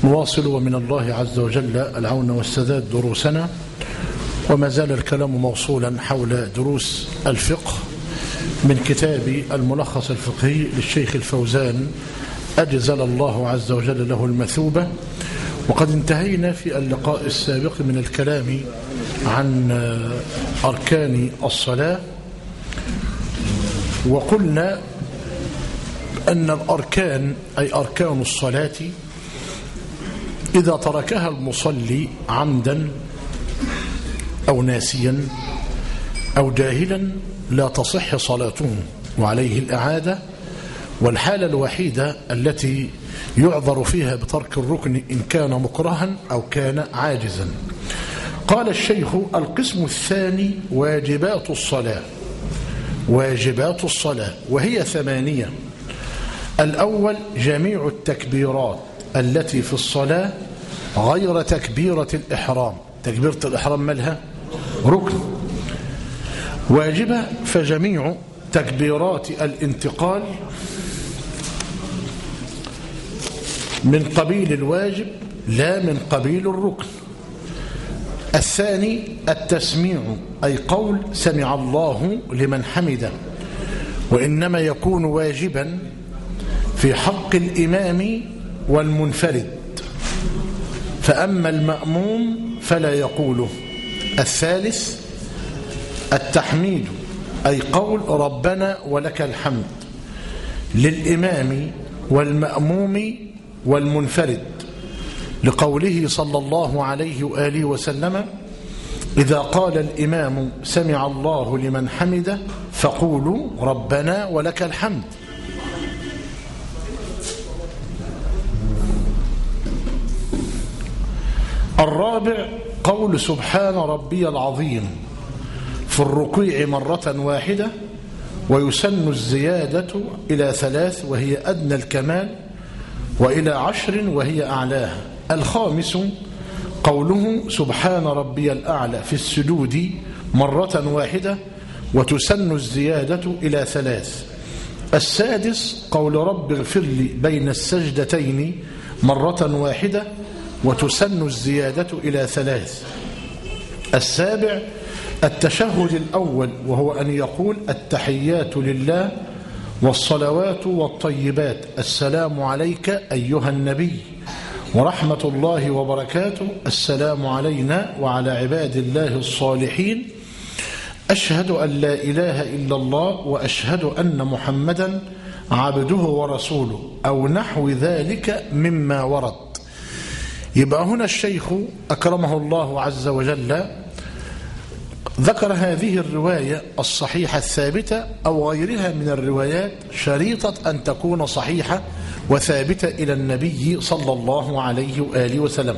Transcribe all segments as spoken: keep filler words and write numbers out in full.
نواصل ومن الله عز وجل العون والسداد دروسنا، وما زال الكلام موصولا حول دروس الفقه من كتاب الملخص الفقهي للشيخ الفوزان أجزل الله عز وجل له المثوبة. وقد انتهينا في اللقاء السابق من الكلام عن أركان الصلاة، وقلنا أن الأركان أي أركان الصلاة إذا تركها المصلي عمدا أو ناسيا أو جاهلا لا تصح صلاته وعليه الإعادة. والحالة الوحيدة التي يعذر فيها بترك الركن إن كان مكرها أو كان عاجزا. قال الشيخ: القسم الثاني واجبات الصلاة. واجبات الصلاة وهي ثمانية. الأول جميع التكبيرات التي في الصلاة غير تكبيرة الإحرام. تكبيرة الإحرام مالها؟ ركن واجبة. فجميع تكبيرات الانتقال من قبيل الواجب لا من قبيل الركن. الثاني التسميع أي قول سمع الله لمن حمده، وإنما يكون واجبا في حق الإمام والمنفرد، فأما المأموم فلا يقوله. الثالث التحميد أي قول ربنا ولك الحمد للإمام والمأموم والمنفرد، لقوله صلى الله عليه وآله وسلم: إذا قال الإمام سمع الله لمن حمده فقولوا ربنا ولك الحمد. الرابع قول سبحان ربي العظيم في الركوع مرة واحدة، ويسن الزيادة إلى ثلاث وهي أدنى الكمال، وإلى عشر وهي أعلاها. الخامس قوله سبحان ربي الأعلى في السجود مرة واحدة، وتسن الزيادة إلى ثلاث. السادس قول رب اغفر لي بين السجدتين مرة واحدة، وتسن الزيادة إلى ثلاث. السابع التشهد الأول، وهو أن يقول التحيات لله والصلوات والطيبات السلام عليك أيها النبي ورحمة الله وبركاته، السلام علينا وعلى عباد الله الصالحين، أشهد أن لا إله إلا الله وأشهد أن محمدا عبده ورسوله، أو نحو ذلك مما ورد. يبقى هنا الشيخ أكرمه الله عز وجل ذكر هذه الرواية الصحيحة الثابتة أو غيرها من الروايات شريطة أن تكون صحيحة وثابتة إلى النبي صلى الله عليه وآله وسلم.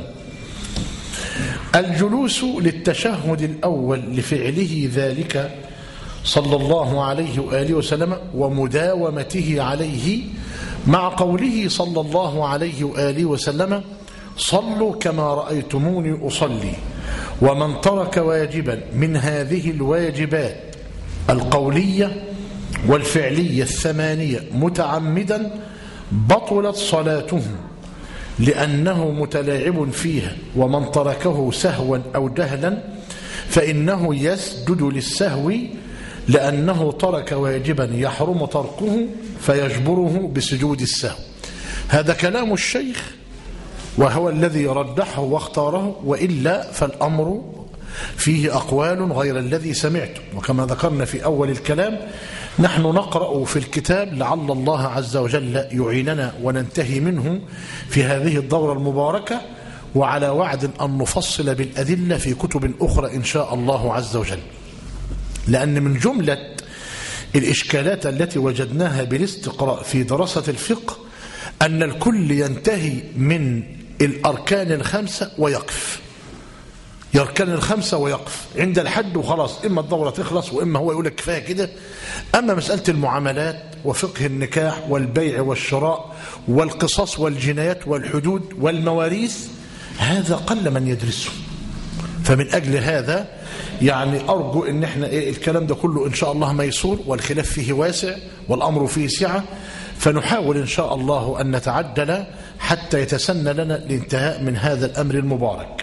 الجلوس للتشهد الأول لفعله ذلك صلى الله عليه وآله وسلم ومداومته عليه، مع قوله صلى الله عليه وآله وسلم: صلوا كما رأيتموني أصلي. ومن ترك واجبا من هذه الواجبات القولية والفعلية الثمانية متعمدا بطلت صلاته لأنه متلاعب فيها. ومن تركه سهوا أو جهلا فإنه يسجد للسهو، لأنه ترك واجبا يحرم تركه فيجبره بسجود السهو. هذا كلام الشيخ وهو الذي رجحه واختاره، وإلا فالأمر فيه أقوال غير الذي سمعته. وكما ذكرنا في أول الكلام نحن نقرأ في الكتاب لعل الله عز وجل يعيننا وننتهي منه في هذه الدورة المباركة، وعلى وعد أن نفصل بالأدلة في كتب أخرى إن شاء الله عز وجل. لأن من جملة الإشكالات التي وجدناها بالاستقراء في دراسة الفقه أن الكل ينتهي من الأركان الخمسة ويقف، يركن الخمسة ويقف عند الحد وخلاص، إما الدورة تخلص وإما هو يقول لك كفاية كده. أما مسألة المعاملات وفقه النكاح والبيع والشراء والقصاص والجنايات والحدود والمواريث هذا قل من يدرسه. فمن أجل هذا يعني أرجو إن احنا إيه الكلام ده كله إن شاء الله ميسور، والخلاف فيه واسع والأمر فيه سعة، فنحاول إن شاء الله أن نتعجل حتى يتسنى لنا الانتهاء من هذا الأمر المبارك.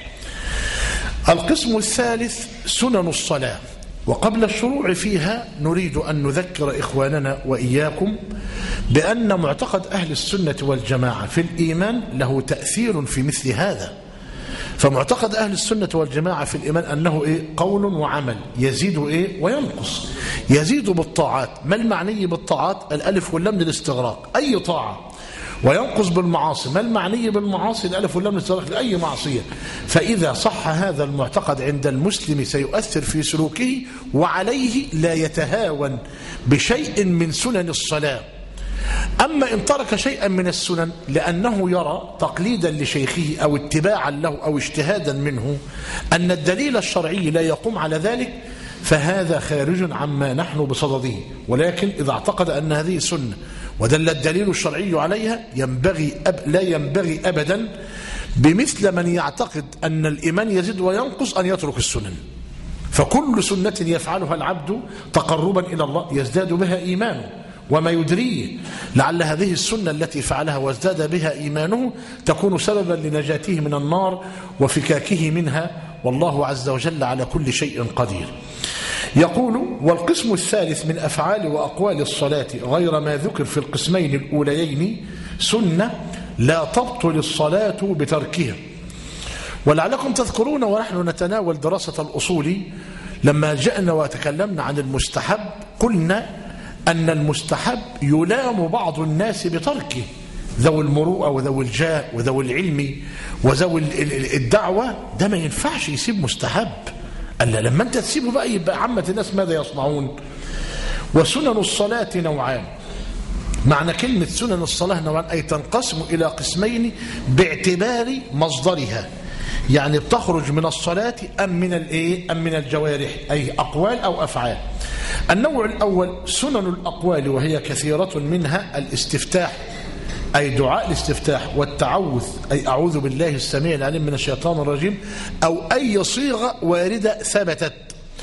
القسم الثالث سنن الصلاة. وقبل الشروع فيها نريد أن نذكر إخواننا وإياكم بأن معتقد أهل السنة والجماعة في الإيمان له تأثير في مثل هذا. فمعتقد أهل السنة والجماعة في الإيمان أنه إيه؟ قول وعمل، يزيد إيه؟ وينقص. يزيد بالطاعات. ما المعني بالطاعات؟ الألف واللام للاستغراق، أي طاعة. وينقص بالمعاصي. ما المعني بالمعاصي؟ الألف واللام للاستغراق لأي معصية. فإذا صح هذا المعتقد عند المسلم سيؤثر في سلوكه، وعليه لا يتهاون بشيء من سنن الصلاة. أما إن ترك شيئا من السنن لأنه يرى تقليدا لشيخه أو اتباعا له أو اجتهادا منه أن الدليل الشرعي لا يقوم على ذلك، فهذا خارج عما نحن بصدده. ولكن إذا اعتقد أن هذه سنة ودل الدليل الشرعي عليها، ينبغي أب لا ينبغي أبدا بمثل من يعتقد أن الإيمان يزيد وينقص أن يترك السنن. فكل سنة يفعلها العبد تقربا إلى الله يزداد بها إيمانه، وما يدريه لعل هذه السنة التي فعلها وازداد بها إيمانه تكون سببا لنجاته من النار وفكاكه منها، والله عز وجل على كل شيء قدير. يقول: والقسم الثالث من أفعال وأقوال الصلاة غير ما ذكر في القسمين الأوليين سنة لا تبطل الصلاة بتركها. ولعلكم تذكرون ونحن نتناول دراسة الأصول لما جاءنا وتكلمنا عن المستحب قلنا أن المستحب يلام بعض الناس بتركه، ذوي المروءة وذوي الجاه وذوي العلم وذوي الدعوة، ده ما ينفعش يسيب مستحب. ألا لما أنت تسيبه بقى يبقى عامة الناس ماذا يصنعون؟ وسنن الصلاة نوعان. معنى كلمة سنن الصلاة نوعان أي تنقسم إلى قسمين باعتبار مصدرها، يعني بتخرج من الصلاة أم من الإيه؟ أم من الجوارح، أي أقوال أو أفعال. النوع الأول سنن الأقوال، وهي كثيرة منها الاستفتاح أي دعاء الاستفتاح، والتعوذ أي أعوذ بالله السميع العليم من الشيطان الرجيم، أو أي صيغة واردة ثبتت.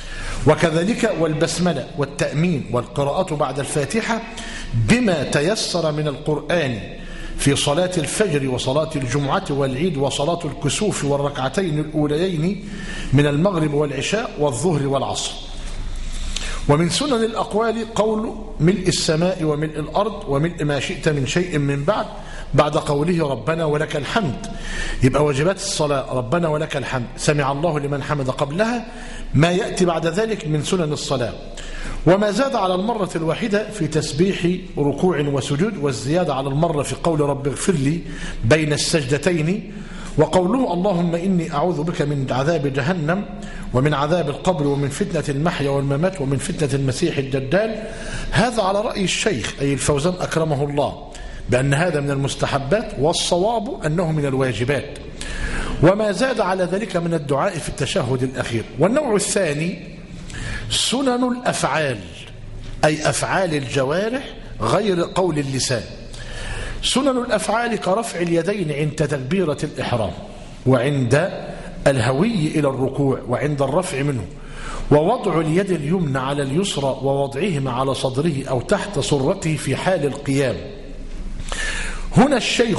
وكذلك والبسملة والتأمين والقراءة بعد الفاتحة بما تيسر من القرآن في صلاة الفجر وصلاة الجمعة والعيد وصلاة الكسوف والركعتين الأوليين من المغرب والعشاء والظهر والعصر. ومن سنن الأقوال قول ملء السماء وملء الأرض وملء ما شئت من شيء من بعد بعد قوله ربنا ولك الحمد. يبقى واجبات الصلاة ربنا ولك الحمد، سمع الله لمن حمد قبلها، ما يأتي بعد ذلك من سنن الصلاة. وما زاد على المرة الواحدة في تسبيح ركوع وسجود، والزيادة على المرة في قول رب اغفر لي بين السجدتين، وقوله اللهم إني أعوذ بك من عذاب جهنم ومن عذاب القبر ومن فتنة المحيا والممات ومن فتنة المسيح الدجال. هذا على رأي الشيخ أي الفوزان أكرمه الله بأن هذا من المستحبات، والصواب أنه من الواجبات. وما زاد على ذلك من الدعاء في التشهد الأخير. والنوع الثاني سنن الأفعال أي أفعال الجوارح غير قول اللسان. سنن الأفعال كرفع اليدين عند تكبيرة الإحرام، وعند الهوي إلى الركوع، وعند الرفع منه، ووضع اليد اليمنى على اليسرى ووضعهما على صدره أو تحت سرته في حال القيام. هنا الشيخ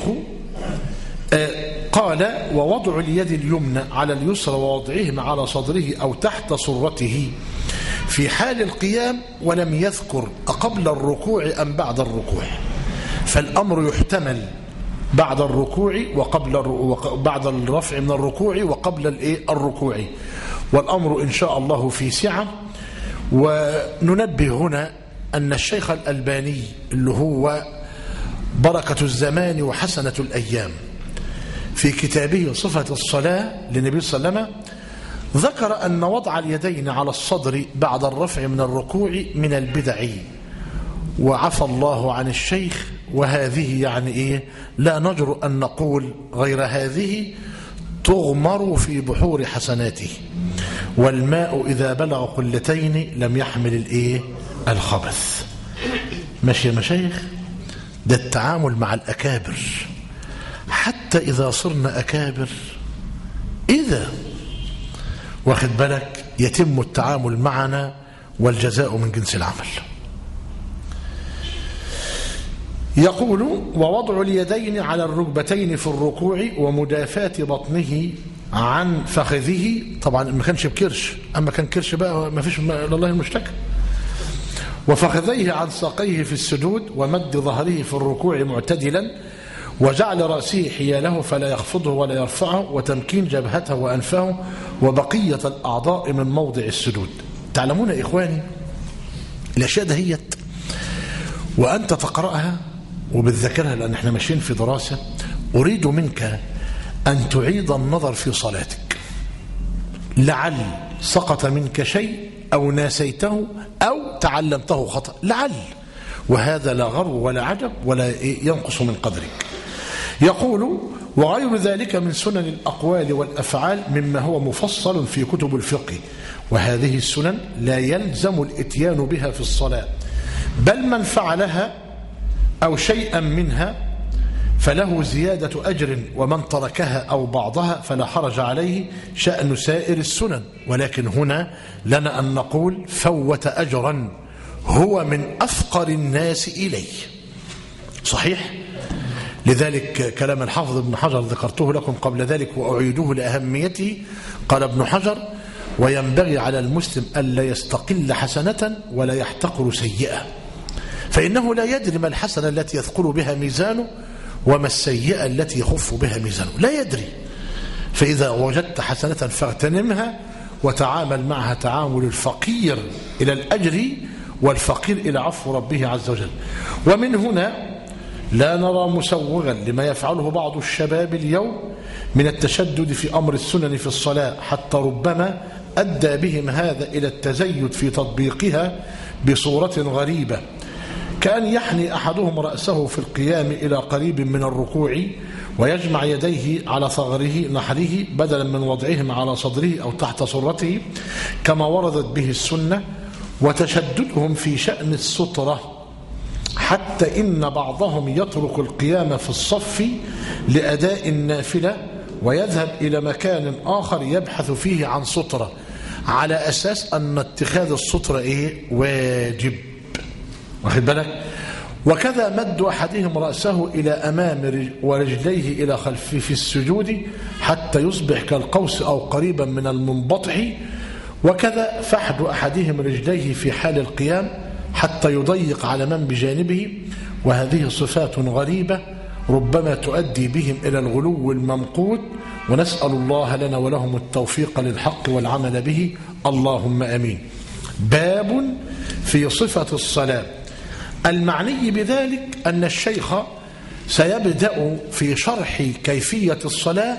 قال ووضع اليد اليمنى على اليسرى ووضعهما على صدره أو تحت سرته في حال القيام، ولم يذكر أقبل الركوع أم بعد الركوع. فالأمر يحتمل بعد الركوع وقبل بعد الرفع من الركوع وقبل الركوع، والأمر إن شاء الله في سعة. وننبه هنا أن الشيخ الألباني اللي هو بركة الزمان وحسنة الأيام في كتابه صفة الصلاة للنبي صلى الله عليه وسلم ذكر أن وضع اليدين على الصدر بعد الرفع من الركوع من البدع، وعفى الله عن الشيخ. وهذه يعني إيه؟ لا نجرؤ أن نقول غير هذه تغمر في بحور حسناته، والماء إذا بلغ قلتين لم يحمل الإيه؟ الخبث. ماشي يا مشايخ؟ ده التعامل مع الأكابر، حتى إذا صرنا أكابر إذا واخد بالك يتم التعامل معنا والجزاء من جنس العمل. يقول ووضع اليدين على الركبتين في الركوع ومدافاة بطنه عن فخذه. طبعا ما كانش بكرش، أما كان كرش بقى ما فيش لله المشتكى. وفخذيه عن ساقيه في السجود ومد ظهره في الركوع معتدلا وجعل رأسه حياله فلا يخفضه ولا يرفعه وتمكين جبهته وأنفه وبقية الأعضاء من موضع السجود. تعلمون يا إخواني الأشياء دهيت وأنت تقرأها وبتذكرها لأن احنا ماشيين في دراسة. أريد منك أن تعيد النظر في صلاتك لعل سقط منك شيء أو ناسيته أو تعلمته خطأ، لعل، وهذا لا غرو ولا عجب ولا ينقص من قدرك. يقول وغير ذلك من سنن الأقوال والأفعال مما هو مفصل في كتب الفقه، وهذه السنن لا يلزم الاتيان بها في الصلاة، بل من فعلها أو شيئا منها فله زيادة أجر، ومن تركها أو بعضها فلا حرج عليه شأن سائر السنن. ولكن هنا لنا أن نقول فوت أجرا هو من أفقر الناس إليه. صحيح؟ لذلك كلام الحافظ ابن حجر ذكرته لكم قبل ذلك وأعيده لأهميته. قال ابن حجر وينبغي على المسلم ألا يستقل حسنة ولا يحتقر سيئة، فإنه لا يدري ما الحسنة التي يثقل بها ميزانه وما السيئة التي يخف بها ميزانه، لا يدري. فإذا وجدت حسنة فاغتنمها وتعامل معها تعامل الفقير إلى الأجر والفقير إلى عفو ربه عز وجل. ومن هنا لا نرى مسوغا لما يفعله بعض الشباب اليوم من التشدد في أمر السنن في الصلاة، حتى ربما أدى بهم هذا إلى التزيد في تطبيقها بصورة غريبة، كأن يحني أحدهم رأسه في القيام إلى قريب من الركوع ويجمع يديه على ثغره نحره بدلا من وضعهما على صدره أو تحت سرته كما وردت به السنة، وتشددهم في شأن السترة حتى إن بعضهم يترك القيام في الصف لأداء النافلة ويذهب إلى مكان آخر يبحث فيه عن سترة على أساس أن اتخاذ السترة إيه؟ واجب. واخد بالك؟ وكذا مد أحدهم رأسه إلى أمام ورجليه إلى خلفه في السجود حتى يصبح كالقوس أو قريبا من المنبطح، وكذا فحد أحدهم رجليه في حال القيام حتى يضيق على من بجانبه. وهذه صفات غريبة ربما تؤدي بهم إلى الغلو الممقوت، ونسأل الله لنا ولهم التوفيق للحق والعمل به، اللهم أمين. باب في صفة الصلاة. المعني بذلك أن الشيخ سيبدأ في شرح كيفية الصلاة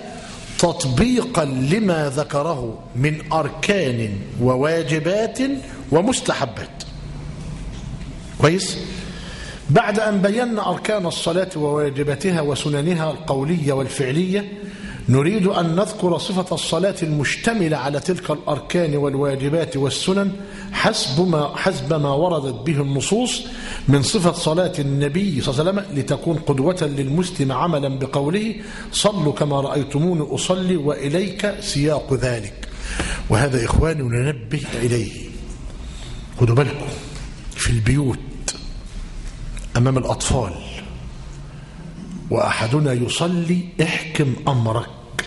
تطبيقا لما ذكره من أركان وواجبات ومستحبات. كويس؟ بعد أن بينا أركان الصلاة وواجباتها وسننها القولية والفعلية، نريد أن نذكر صفة الصلاة المشتملة على تلك الأركان والواجبات والسنن حسب ما, حسب ما وردت به النصوص من صفة صلاة النبي صلى الله عليه وسلم، لتكون قدوة للمسلم عملا بقوله صلوا كما رأيتموني أصلي وإليك سياق ذلك. وهذا إخواني ننبه إليه. خدوا بالكم في البيوت أمام الأطفال وأحدنا يصلي، احكم أمرك،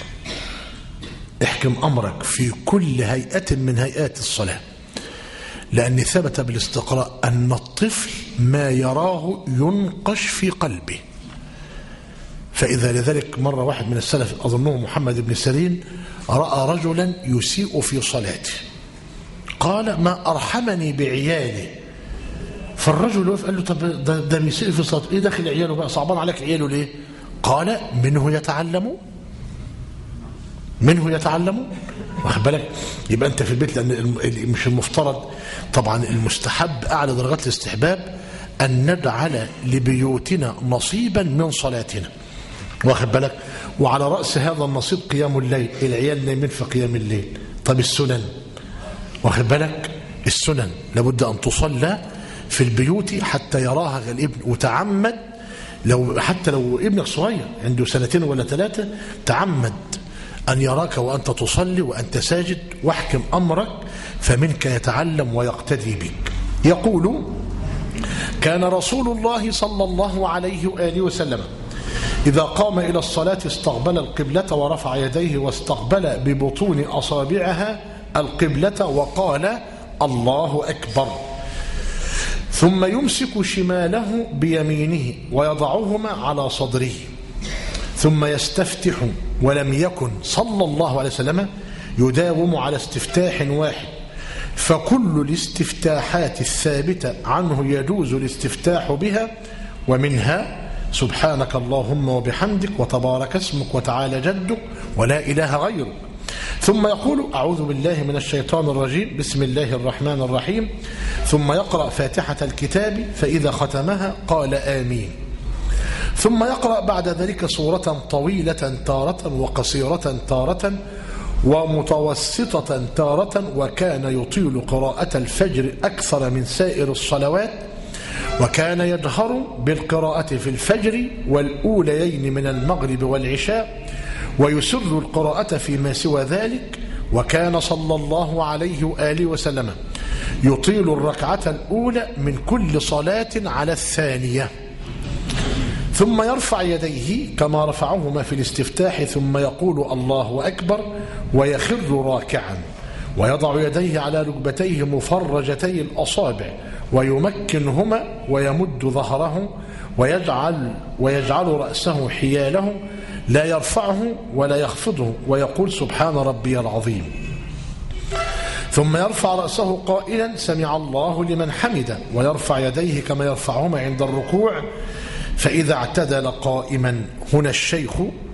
احكم أمرك في كل هيئة من هيئات الصلاة، لأن ثبت بالاستقراء أن الطفل ما يراه ينقش في قلبه. فإذا لذلك مرة واحد من السلف أظنه محمد بن سيرين رأى رجلا يسيء في صلاته، قال ما أرحمني بعياله. فالرجل وقف قال له طب ده, ده بيسيء في صلاته، ايه داخل عياله بقى، صعبان عليك عياله ليه؟ قال منه يتعلم، منه يتعلم. واخد بالك؟ يبقى انت في البيت، لان مش المفترض طبعا، المستحب اعلى درجات الاستحباب ان نجعل لبيوتنا نصيبا من صلاتنا. واخد بالك؟ وعلى راس هذا النصيب قيام الليل، العيال نايمين في قيام الليل. طب السنن، واخد بالك؟ السنن لابد ان تصلى في البيوت حتى يراها الابن، وتعمد لو حتى لو ابنك صغير عنده سنتين ولا ثلاثة، تعمد أن يراك وأنت تصلي وأنت ساجد، واحكم أمرك فمنك يتعلم ويقتدي بك. يقول كان رسول الله صلى الله عليه وآله وسلم إذا قام إلى الصلاة استقبل القبلة ورفع يديه واستقبل ببطون أصابعها القبلة وقال الله أكبر، ثم يمسك شماله بيمينه ويضعهما على صدره، ثم يستفتح، ولم يكن صلى الله عليه وسلم يداوم على استفتاح واحد، فكل الاستفتاحات الثابتة عنه يجوز الاستفتاح بها، ومنها سبحانك اللهم وبحمدك وتبارك اسمك وتعالى جدك ولا إله غيرك. ثم يقول أعوذ بالله من الشيطان الرجيم بسم الله الرحمن الرحيم، ثم يقرأ فاتحة الكتاب فإذا ختمها قال آمين، ثم يقرأ بعد ذلك سورة طويلة تارة وقصيرة تارة ومتوسطة تارة، وكان يطيل قراءة الفجر أكثر من سائر الصلوات، وكان يجهر بالقراءة في الفجر والأوليين من المغرب والعشاء، ويسر القراءة فيما سوى ذلك. وكان صلى الله عليه وآله وسلم يطيل الركعة الأولى من كل صلاة على الثانية، ثم يرفع يديه كما رفعهما في الاستفتاح، ثم يقول الله أكبر ويخر راكعا، ويضع يديه على ركبتيه مفرجتي الأصابع ويمكنهما ويمد ظهره ويجعل, ويجعل رأسه حياله لا يرفعه ولا يخفضه، ويقول سبحان ربي العظيم، ثم يرفع رأسه قائلا سمع الله لمن حمده، ويرفع يديه كما يرفعهما عند الركوع. فإذا اعتدل قائما، هنا الشيخ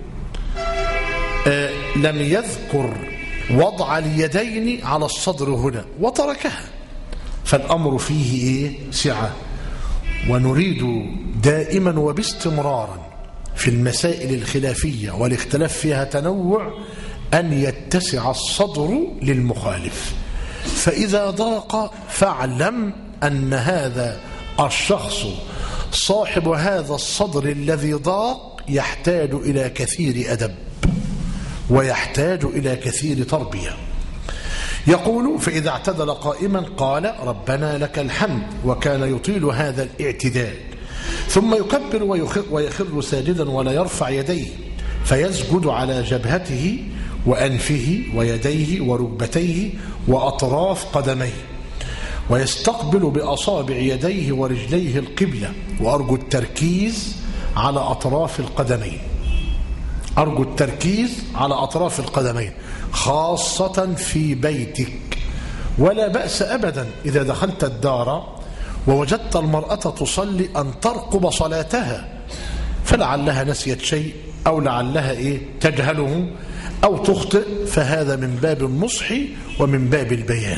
آه لم يذكر وضع اليدين على الصدر هنا وتركها، فالأمر فيه إيه؟ سعة، ونريد دائما وباستمرارا في المسائل الخلافية والاختلاف فيها تنوع أن يتسع الصدر للمخالف، فإذا ضاق فاعلم أن هذا الشخص صاحب هذا الصدر الذي ضاق يحتاج إلى كثير أدب ويحتاج إلى كثير تربية. يقول فإذا اعتدل قائما قال ربنا لك الحمد، وكان يطيل هذا الاعتدال، ثم يكبر ويخر, ويخر ساجدا ولا يرفع يديه، فيسجد على جبهته وأنفه ويديه وركبتيه وأطراف قدميه، ويستقبل بأصابع يديه ورجليه القبلة، وأرجو التركيز على أطراف القدمين، أرجو التركيز على أطراف القدمين خاصة في بيتك. ولا بأس أبدا إذا دخلت الدار ووجدت المرأة تصلي أن ترقب صلاتها، فلعلها نسيت شيء أو لعلها إيه تجهله أو تخطئ، فهذا من باب النصح ومن باب البيان.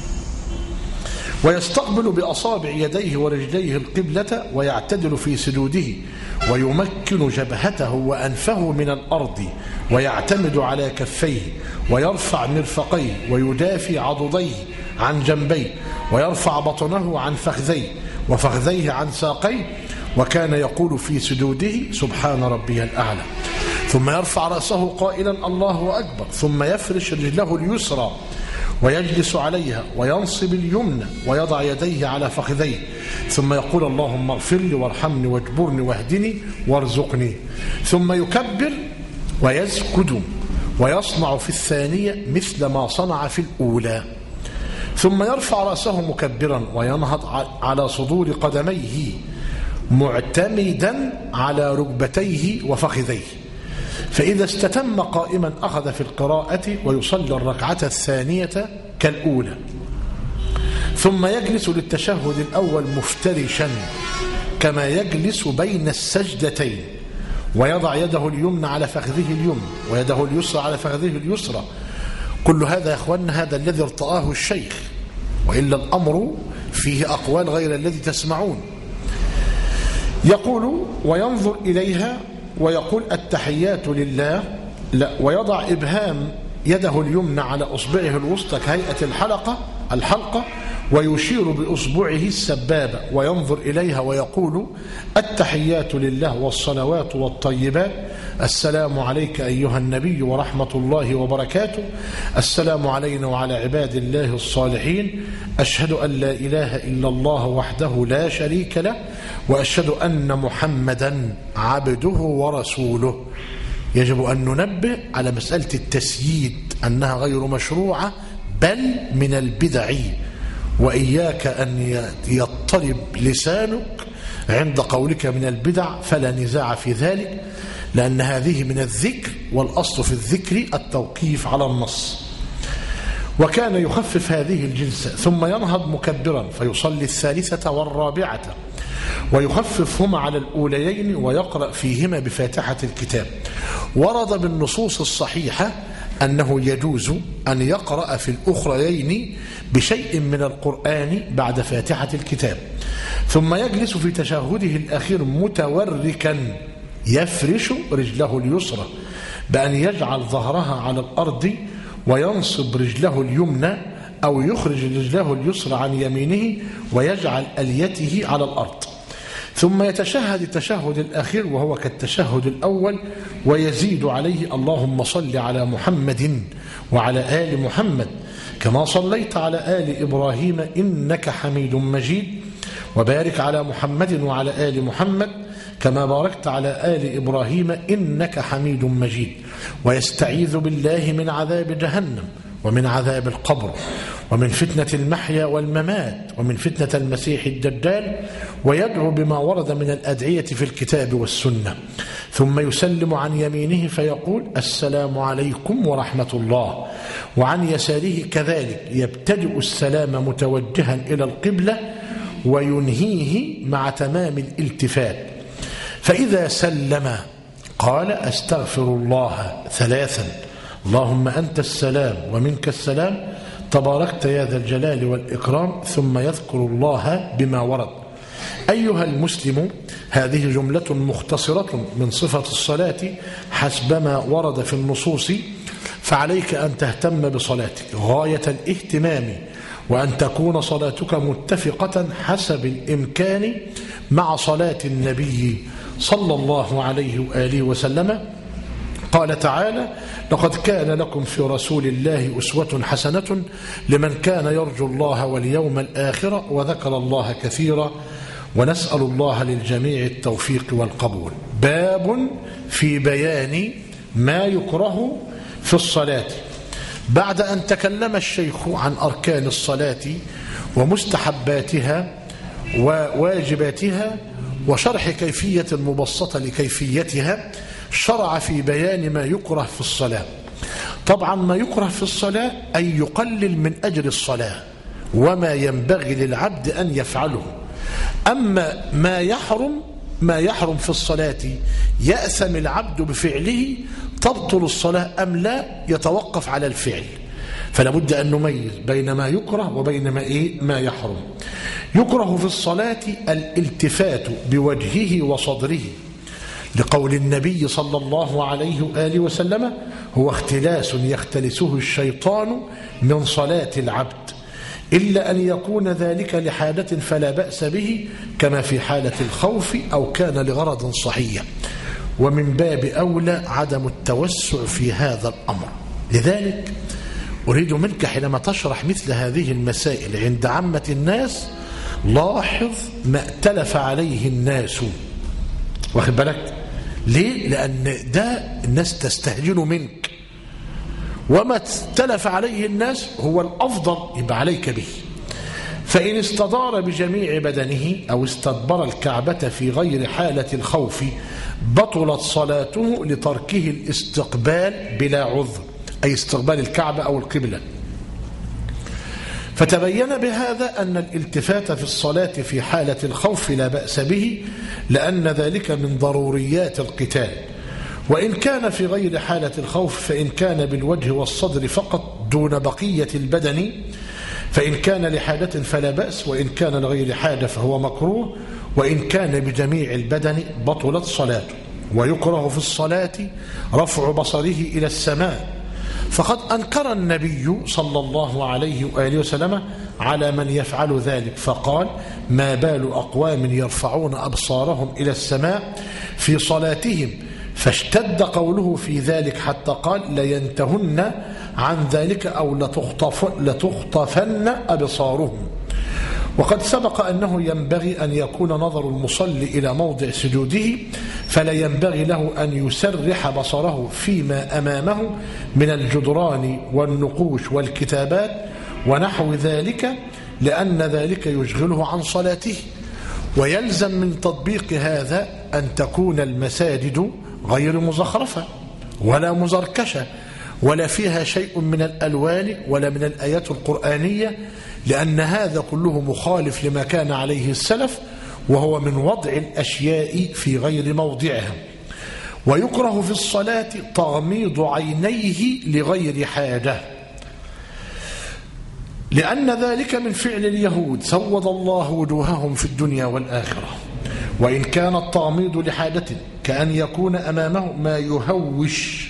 ويستقبل بأصابع يديه ورجليه القبلة ويعتدل في سجوده، ويمكن جبهته وأنفه من الأرض، ويعتمد على كفيه، ويرفع مرفقيه، ويدافي عضديه عن جنبيه، ويرفع بطنه عن فخذيه، وفخذيه عن ساقيه، وكان يقول في سجوده سبحان ربي الأعلى، ثم يرفع رأسه قائلا الله أكبر، ثم يفرش رجله اليسرى ويجلس عليها وينصب اليمنى ويضع يديه على فخذيه، ثم يقول اللهم اغفر لي وارحمني واجبرني واهدني وارزقني، ثم يكبر ويسجد ويصنع في الثانية مثل ما صنع في الأولى، ثم يرفع رأسه مكبرا وينهض على صدور قدميه معتمدا على ركبتيه وفخذيه، فإذا استتم قائما أخذ في القراءة ويصلي الركعة الثانية كالأولى، ثم يجلس للتشهد الأول مفترشا كما يجلس بين السجدتين، ويضع يده اليمنى على فخذه اليمنى ويده اليسرى على فخذه اليسرى. كل هذا يا أخواننا هذا الذي ارتآه الشيخ، وإلا الأمر فيه أقوال غير الذي تسمعون. يقول وينظر إليها ويقول التحيات لله، لا، ويضع إبهام يده اليمنى على أصبعه الوسطى كهيئة الحلقة الحلقة ويشير بأصبعه السبابة وينظر إليها ويقول: التحيات لله والصلوات والطيبات، السلام عليك أيها النبي ورحمة الله وبركاته، السلام علينا وعلى عباد الله الصالحين، أشهد أن لا إله إلا الله وحده لا شريك له، وأشهد أن محمدا عبده ورسوله. يجب أن ننبه على مسألة التسييد أنها غير مشروعة بل من البدع، وإياك أن يضطرب لسانك عند قولك من البدع، فلا نزاع في ذلك، لأن هذه من الذكر، والأصل في الذكر التوقيف على النص. وكان يخفف هذه الجلسة ثم ينهض مكبرا فيصلي الثالثة والرابعة، ويخففهما على الأوليين ويقرأ فيهما بفاتحة الكتاب. ورد بالنصوص الصحيحة أنه يجوز أن يقرأ في الأخريين بشيء من القرآن بعد فاتحة الكتاب، ثم يجلس في تشهده الأخير متوركا يفرش رجله اليسرى بأن يجعل ظهرها على الأرض وينصب رجله اليمنى، أو يخرج رجله اليسرى عن يمينه ويجعل أليته على الأرض، ثم يتشهد التشهد الأخير وهو كالتشهد الأول، ويزيد عليه: اللهم صل على محمد وعلى آل محمد كما صليت على آل إبراهيم إنك حميد مجيد، وبارك على محمد وعلى آل محمد كما باركت على آل إبراهيم إنك حميد مجيد. ويستعيذ بالله من عذاب جهنم ومن عذاب القبر ومن فتنة المحيا والممات ومن فتنة المسيح الدجال، ويدعو بما ورد من الأدعية في الكتاب والسنة، ثم يسلم عن يمينه فيقول: السلام عليكم ورحمة الله، وعن يساره كذلك يبتدئ السلام متوجها إلى القبلة وينهيه مع تمام الالتفات. فإذا سلم قال: أستغفر الله ثلاثا، اللهم أنت السلام ومنك السلام، تباركت يا ذا الجلال والإكرام، ثم يذكر الله بما ورد. أيها المسلم، هذه جملة مختصرة من صفة الصلاة حسبما ورد في النصوص، فعليك أن تهتم بصلاتك غاية الاهتمام، وأن تكون صلاتك متفقة حسب الإمكان مع صلاة النبي صلى الله عليه وآله وسلم. قال تعالى: لقد كان لكم في رسول الله أسوة حسنة لمن كان يرجو الله واليوم الآخر وذكر الله كثيرا، ونسأل الله للجميع التوفيق والقبول. باب في بيان ما يكره في الصلاة. بعد أن تكلم الشيخ عن أركان الصلاة ومستحباتها وواجباتها وشرح كيفية مبسطة لكيفيتها، شرع في بيان ما يكره في الصلاة. طبعا ما يكره في الصلاة أن يقلل من أجر الصلاة وما ينبغي للعبد أن يفعله. أما ما يحرم ما يحرم في الصلاة يأثم العبد بفعله، تبطل الصلاة أم لا يتوقف على الفعل، فلا بد أن نميز بين ما يكره وبين ما, إيه؟ ما يحرم. يكره في الصلاة الالتفات بوجهه وصدره، لقول النبي صلى الله عليه وآله وسلم: هو اختلاس يختلسه الشيطان من صلاة العبد، إلا أن يكون ذلك لحاجة فلا بأس به، كما في حالة الخوف أو كان لغرض صحيح، ومن باب أولى عدم التوسع في هذا الأمر. لذلك أريد منك حينما تشرح مثل هذه المسائل عند عامة الناس، لاحظ ما ائتلف عليه الناس. واخد بالك؟ ليه؟ لأن ده الناس تستهجن منك، وما ائتلف عليه الناس هو الأفضل، يبقى عليك به. فإن استدار بجميع بدنه أو استدبر الكعبة في غير حالة الخوف بطلت صلاته لتركه الاستقبال بلا عذر، أي استقبال الكعبة أو القبلة. فتبين بهذا أن الالتفات في الصلاة في حالة الخوف لا بأس به، لأن ذلك من ضروريات القتال. وإن كان في غير حالة الخوف فإن كان بالوجه والصدر فقط دون بقية البدن، فإن كان لحاجة فلا بأس، وإن كان لغير حاجة فهو مكروه، وإن كان بجميع البدن بطلت صلاته. ويكره في الصلاة رفع بصره إلى السماء، فقد أنكر النبي صلى الله عليه وآله وسلم على من يفعل ذلك، فقال: ما بال أقوام يرفعون أبصارهم إلى السماء في صلاتهم، فاشتد قوله في ذلك حتى قال: لينتهن عن ذلك أو لتخطف لتخطفن أبصارهم. وقد سبق أنه ينبغي أن يكون نظر المصلي إلى موضع سجوده، فلا ينبغي له أن يسرح بصره فيما أمامه من الجدران والنقوش والكتابات ونحو ذلك، لأن ذلك يشغله عن صلاته. ويلزم من تطبيق هذا أن تكون المساجد غير مزخرفة ولا مزركشة ولا فيها شيء من الألوان ولا من الآيات القرآنية، لأن هذا كله مخالف لما كان عليه السلف، وهو من وضع الأشياء في غير موضعها. ويكره في الصلاة تغميض عينيه لغير حاجة، لأن ذلك من فعل اليهود سود الله وجوههم في الدنيا والآخرة. وإن كان التغميض لحاجة كأن يكون أمامه ما يهوش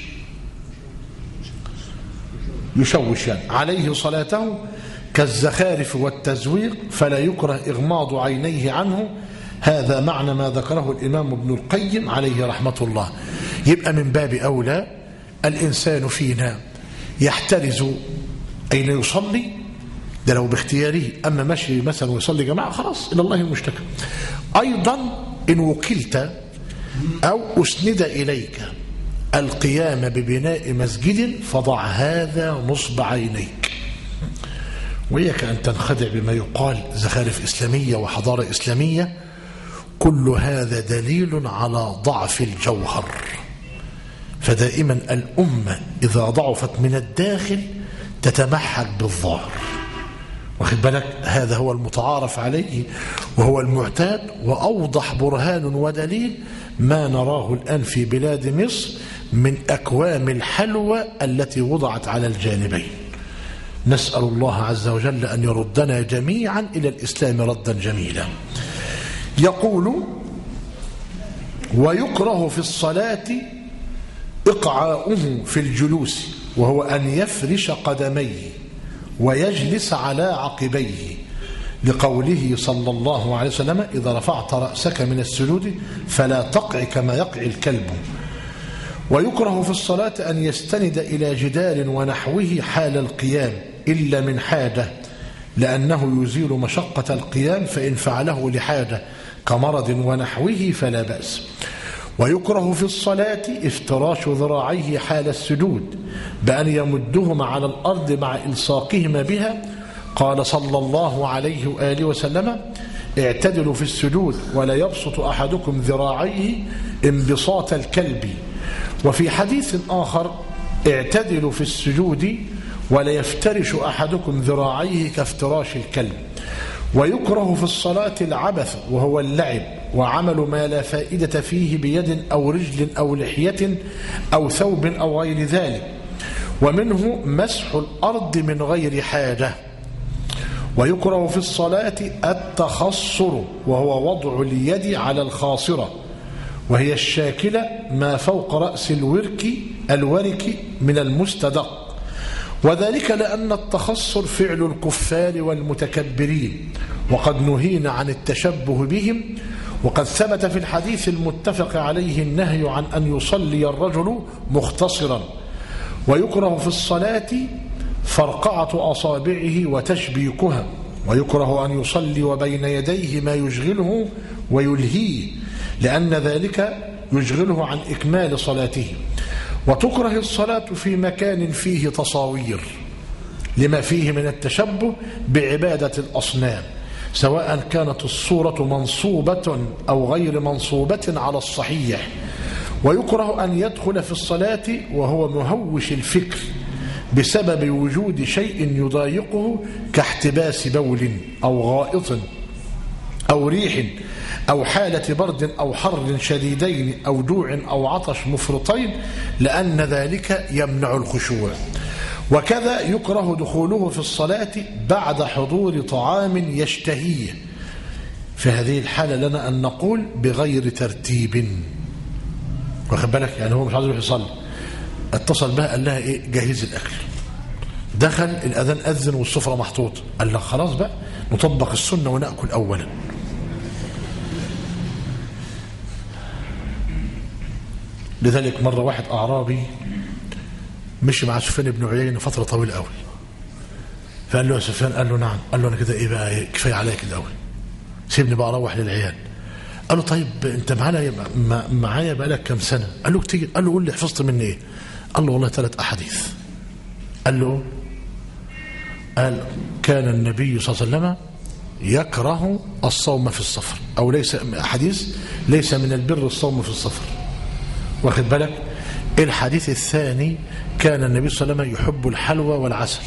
يشوش يعني عليه صلاته كالزخارف والتزويق، فلا يكره إغماض عينيه عنه. هذا معنى ما ذكره الإمام ابن القيم عليه رحمة الله. يبقى من باب أولى الإنسان فينا يحترز أين يصلي، ده لو باختياره، أما مشي مثلا ويصلي جماعة خلاص إلى الله المشتكى. أيضا إن وكلت أو أسند إليك القيام ببناء مسجد فضع هذا نصب عينيك، وإياك أن تنخدع بما يقال زخارف إسلامية وحضارة إسلامية. كل هذا دليل على ضعف الجوهر. فدائما الأمة إذا ضعفت من الداخل تتمحك بالظاهر، واخد بالك؟ هذا هو المتعارف عليه وهو المعتاد، وأوضح برهان ودليل ما نراه الآن في بلاد مصر من أكوام الحلوى التي وضعت على الجانبين. نسأل الله عز وجل أن يردنا جميعا إلى الإسلام ردا جميلا. يقول: ويكره في الصلاة إقعاؤه في الجلوس، وهو أن يفرش قدميه ويجلس على عقبيه، لقوله صلى الله عليه وسلم: إذا رفعت رأسك من السجود فلا تقع كما يقع الكلب. ويكره في الصلاة أن يستند إلى جدار ونحوه حال القيام إلا من حاجة، لأنه يزيل مشقة القيام، فإن فعله لحاجة كمرض ونحوه فلا بأس. ويكره في الصلاة افتراش ذراعيه حال السجود بأن يمدهما على الأرض مع إلصاقهما بها. قال صلى الله عليه وآله وسلم: اعتدلوا في السجود ولا يبسط أحدكم ذراعيه انبساط الكلب. وفي حديث آخر: اعتدلوا في السجود ولا يفترش أحدكم ذراعيه كافتراش الكلب. ويكره في الصلاة العبث، وهو اللعب وعمل ما لا فائدة فيه بيد أو رجل أو لحية أو ثوب أو غير ذلك. ومنه مسح الأرض من غير حاجة. ويكره في الصلاة التخصر، وهو وضع اليد على الخاصرة، وهي الشاكلة ما فوق رأس الورك الورك من المستدق، وذلك لأن التخصر فعل الكفار والمتكبرين، وقد نهينا عن التشبه بهم. وقد ثبت في الحديث المتفق عليه النهي عن أن يصلي الرجل مختصرا. ويكره في الصلاة فرقعة أصابعه وتشبيكها. ويكره أن يصلي وبين يديه ما يشغله ويلهيه، لأن ذلك يشغله عن إكمال صلاته. وتكره الصلاة في مكان فيه تصاوير، لما فيه من التشبه بعبادة الأصنام، سواء كانت الصورة منصوبة أو غير منصوبة على الصحيح. ويكره أن يدخل في الصلاة وهو مهوش الفكر بسبب وجود شيء يضايقه كاحتباس بول أو غائط أو ريح أو حالة برد أو حر شديدين أو جوع أو عطش مفرطين، لأن ذلك يمنع الخشوع. وكذا يكره دخوله في الصلاة بعد حضور طعام يشتهيه. في هذه الحالة لنا أن نقول بغير ترتيب، واخد بالك؟ يعني هو مش عايز يروح يصلي، اتصل بها قال لها ايه جهز الاكل. دخل الاذان اذن والسفره محطوط، قال لها خلاص بقى نطبق السنه وناكل اولا. لذلك مره واحد اعرابي مشي مع سفيان بن عيينة فتره طويله قوي، فقال له يا سفيان، قال له نعم، قال له انا كده ايه بقى إيه؟ كفايه عليا كده قوي، سيبني بقى اروح للعيال. قال له طيب انت معانا معايا بقى لك كام سنه؟ قال له كتير. قال له قول لي حفظت مني ايه؟ قال له والله ثلاث احاديث. قال له قال كان النبي صلى الله عليه وسلم يكره الصوم في السفر، او ليس حديث ليس من البر الصوم في السفر، واخد بالك؟ الحديث الثاني كان النبي صلى الله عليه وسلم يحب الحلوى والعسل.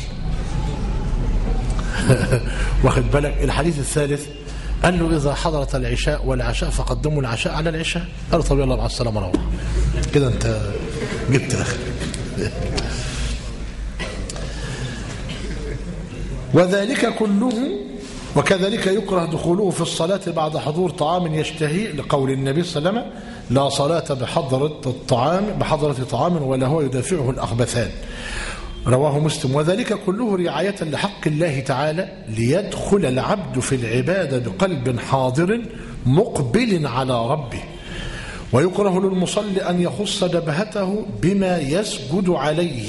واخد بالك؟ الحديث الثالث قال له إذا حضرت العشاء والعشاء فقدموا العشاء على العشاء. قال له طب يلا مع السلامة روح. كده أنت جبت آخر. وذلك كله وكذلك يكره دخوله في الصلاة بعد حضور طعام يشتهي، لقول النبي صلى الله عليه وسلم لا صلاة بحضرة الطعام بحضرة طعام ولا هو يدافعه الأخبثان، رواه مسلم. وذلك كله رعاية لحق الله تعالى ليدخل العبد في العبادة بقلب حاضر مقبل على ربه. ويكره للمصلي أن يخص جبهته بما يسجد عليه،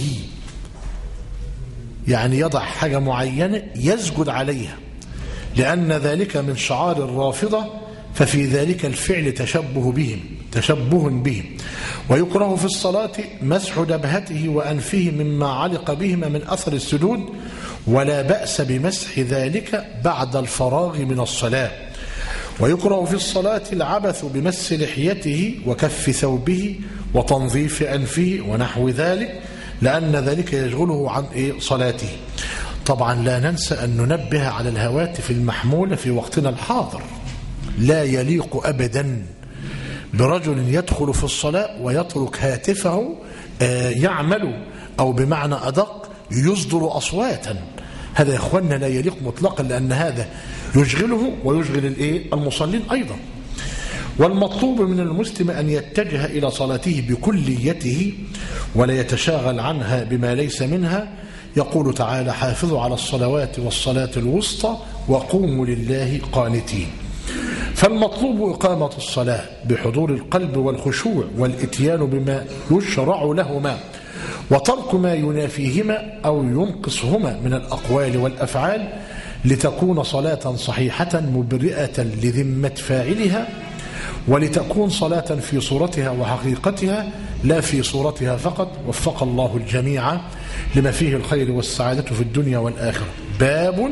يعني يضع حاجة معينة يسجد عليها، لأن ذلك من شعار الرافضة، ففي ذلك الفعل تشبه بهم تشبه بهم. ويكره في الصلاة مسح جبهته وأنفه مما علق بهما من أثر السجود، ولا بأس بمسح ذلك بعد الفراغ من الصلاة. ويكره في الصلاة العبث بمس لحيته وكف ثوبه وتنظيف أنفه ونحو ذلك، لأن ذلك يشغله عن إيه صلاته. طبعا لا ننسى أن ننبه على الهواتف المحمولة في وقتنا الحاضر، لا يليق أبدا برجل يدخل في الصلاة ويترك هاتفه يعمل، أو بمعنى أدق يصدر أصواتا. هذا يا أخوانا لا يليق مطلقا، لأن هذا يشغله ويشغل الإيه المصلين أيضا. والمطلوب من المسلم أن يتجه إلى صلاته بكليته ولا يتشاغل عنها بما ليس منها. يقول تعالى حافظوا على الصلوات والصلاة الوسطى وقوموا لله قانتين. فالمطلوب إقامة الصلاة بحضور القلب والخشوع والإتيان بما يشرع لهما، وترك ما ينافيهما أو ينقصهما من الأقوال والأفعال، لتكون صلاة صحيحة مبرئة لذمة فاعلها، ولتكون صلاة في صورتها وحقيقتها لا في صورتها فقط. وفق الله الجميع لما فيه الخير والسعادة في الدنيا والآخرة. باب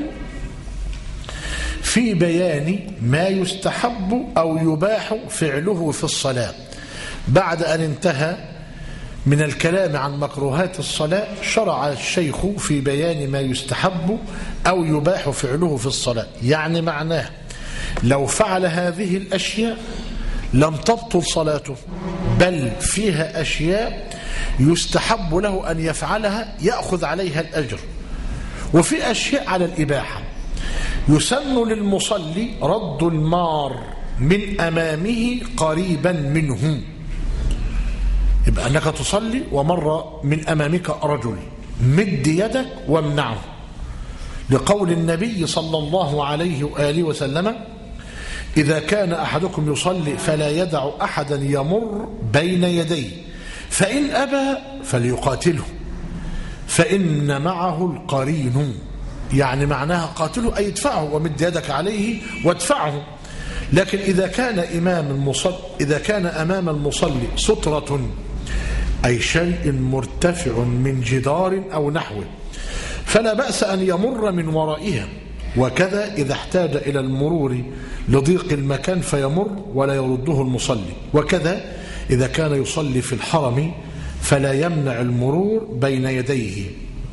في بيان ما يستحب أو يباح فعله في الصلاة. بعد أن انتهى من الكلام عن مكروهات الصلاة، شرع الشيخ في بيان ما يستحب أو يباح فعله في الصلاة. يعني معناه لو فعل هذه الأشياء لم تبطل صلاته، بل فيها أشياء يستحب له أن يفعلها يأخذ عليها الأجر، وفي أشياء على الإباحة. يسن للمصلي رد المار من أمامه قريبا منه، يبقى أنك تصلي ومر من أمامك رجل، مد يدك وامنعه، لقول النبي صلى الله عليه وآله وسلم إذا كان أحدكم يصلي فلا يدع أحدا يمر بين يديه، فإن أبى فليقاتله فإن معه القرين. يعني معناها قاتله أي ادفعه ومد يدك عليه وادفعه. لكن إذا كان إمام المصلي إذا كان أمام المصلي سترة أي شيء مرتفع من جدار أو نحوه، فلا بأس أن يمر من ورائها. وكذا إذا احتاج إلى المرور لضيق المكان فيمر ولا يرده المصلي. وكذا إذا كان يصلي في الحرم فلا يمنع المرور بين يديه،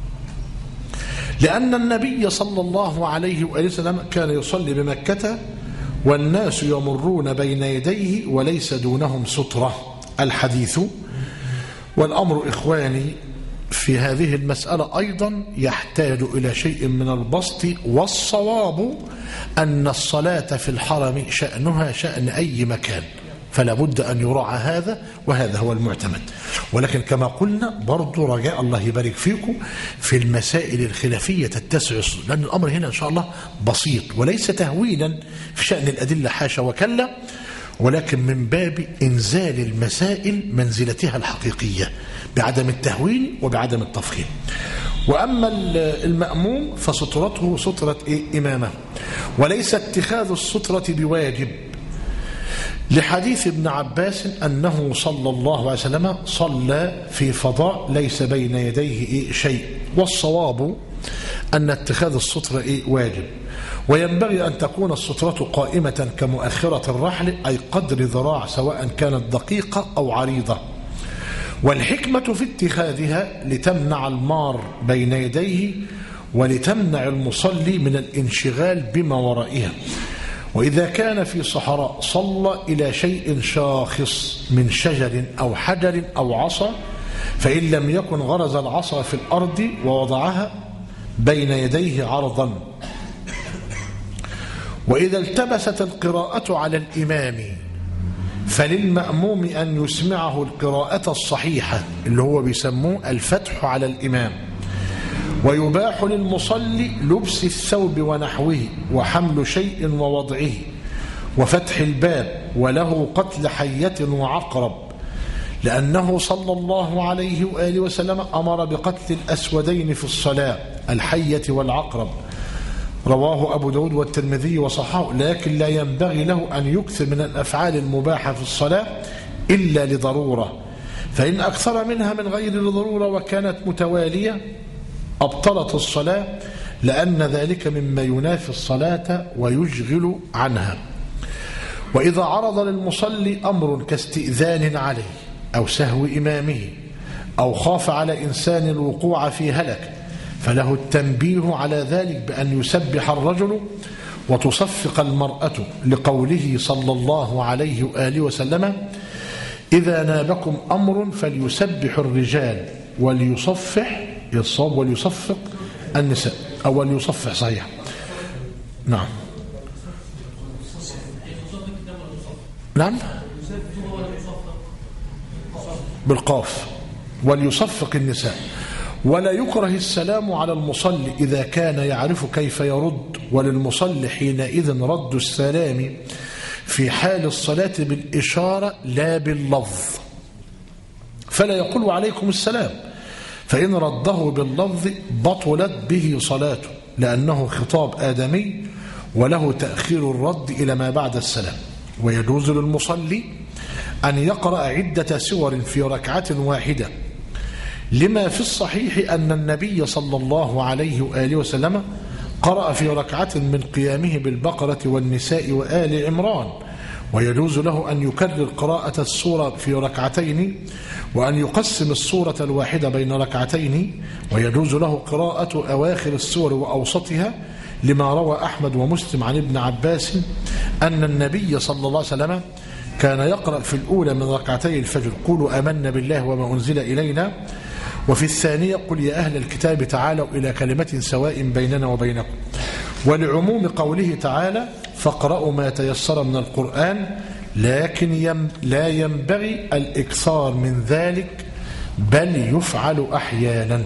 لأن النبي صلى الله عليه وآله وسلم كان يصلي بمكة والناس يمرون بين يديه وليس دونهم سترة. الحديث. والأمر إخواني في هذه المسألة أيضا يحتاج إلى شيء من البسط، والصواب أن الصلاة في الحرم شأنها شأن أي مكان، فلا بد أن يراعى هذا، وهذا هو المعتمد. ولكن كما قلنا برضو رجاء الله يبارك فيكم في المسائل الخلافية تتسع، لأن الأمر هنا إن شاء الله بسيط وليس تهوينا في شأن الأدلة حاشا وكلا، ولكن من باب إنزال المسائل منزلتها الحقيقية بعدم التهوين وبعدم التفخيم. وأما المأموم فسترته سترة إيه؟ إمامه، وليس اتخاذ السترة بواجب، لحديث ابن عباس أنه صلى الله عليه وسلم صلى في فضاء ليس بين يديه إيه شيء، والصواب أن اتخاذ السترة إيه واجب، وينبغي أن تكون السترة قائمة كمؤخرة الرحل، أي قدر ذراع سواء كانت دقيقة أو عريضة. والحكمة في اتخاذها لتمنع المار بين يديه ولتمنع المصلي من الانشغال بما ورائها. وإذا كان في صحراء صلى إلى شيء شاخص من شجر أو حجر أو عصا، فإن لم يكن غرز العصا في الأرض ووضعها بين يديه عرضا. وإذا التبست القراءة على الإمام فللمأموم أن يسمعه القراءة الصحيحة اللي هو بيسموه الفتح على الإمام. ويباح للمصلي لبس الثوب ونحوه وحمل شيء ووضعه وفتح الباب، وله قتل حية وعقرب، لأنه صلى الله عليه وآله وسلم أمر بقتل الأسودين في الصلاة، الحية والعقرب، رواه أبو داود والترمذي وصححه. لكن لا ينبغي له أن يكثر من الأفعال المباحة في الصلاة إلا لضرورة، فإن أكثر منها من غير ضرورة وكانت متوالية أبطلت الصلاة، لأن ذلك مما ينافي الصلاة ويشغل عنها. وإذا عرض للمصلي أمر كاستئذان عليه أو سهو إمامه أو خاف على إنسان الوقوع في هلك، فله التنبيه على ذلك بأن يسبح الرجل وتصفق المرأة، لقوله صلى الله عليه وآله وسلم: إذا نابكم أمر فليسبح الرجال وليصفح الصواب وليصفق النساء، أو وليصفح صحيح. نعم نعم بالقاف، وليصفق النساء. ولا يكره السلام على المصلي إذا كان يعرف كيف يرد، وللمصلي حينئذ رد السلام في حال الصلاة بالإشارة لا باللفظ، فلا يقول عليكم السلام، فإن رده باللفظ بطلت به صلاته، لأنه خطاب آدمي وله تأخير الرد إلى ما بعد السلام. ويجوز للمصلي أن يقرأ عدة سور في ركعة واحدة، لما في الصحيح أن النبي صلى الله عليه وآله وسلم قرأ في ركعة من قيامه بالبقرة والنساء وآل عمران. ويجوز له أن يكرر قراءة السورة في ركعتين، وأن يقسم السورة الواحدة بين ركعتين. ويجوز له قراءة أواخر السور وأوسطها، لما روى أحمد ومسلم عن ابن عباس أن النبي صلى الله عليه وسلم كان يقرأ في الأولى من ركعتي الفجر: قولوا آمنا بالله وما أنزل إلينا، وفي الثانية: قل يا أهل الكتاب تعالوا إلى كلمة سواء بيننا وبينكم. ولعموم قوله تعالى: فاقرأوا ما تيسر من القرآن، لكن يم لا ينبغي الإكثار من ذلك، بل يفعل أحيانا.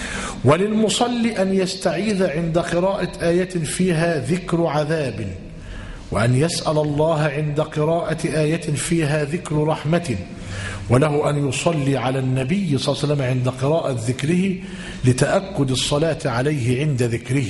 وللمصلي أن يستعيذ عند قراءة آية فيها ذكر عذاب، وأن يسأل الله عند قراءة آية فيها ذكر رحمة، وله أن يصلي على النبي صلى الله عليه وسلم عند قراءة ذكره لتأكد الصلاة عليه عند ذكره.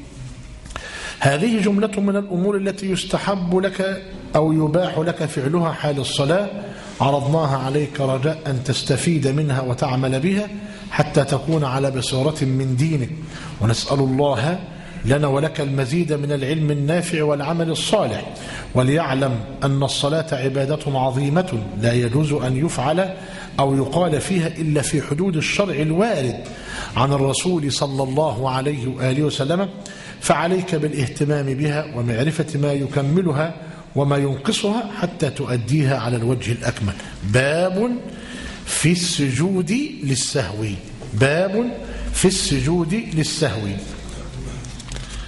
هذه جملة من الأمور التي يستحب لك أو يباح لك فعلها حال الصلاة، عرضناها عليك رجاء أن تستفيد منها وتعمل بها حتى تكون على بصيرة من دينك. ونسأل الله لنا ولك المزيد من العلم النافع والعمل الصالح. وليعلم أن الصلاة عبادة عظيمة لا يجوز أن يفعل أو يقال فيها إلا في حدود الشرع الوارد عن الرسول صلى الله عليه وآله وسلم، فعليك بالاهتمام بها ومعرفة ما يكملها وما ينقصها حتى تؤديها على الوجه الأكمل. باب في السجود للسهو. باب في السجود للسهو.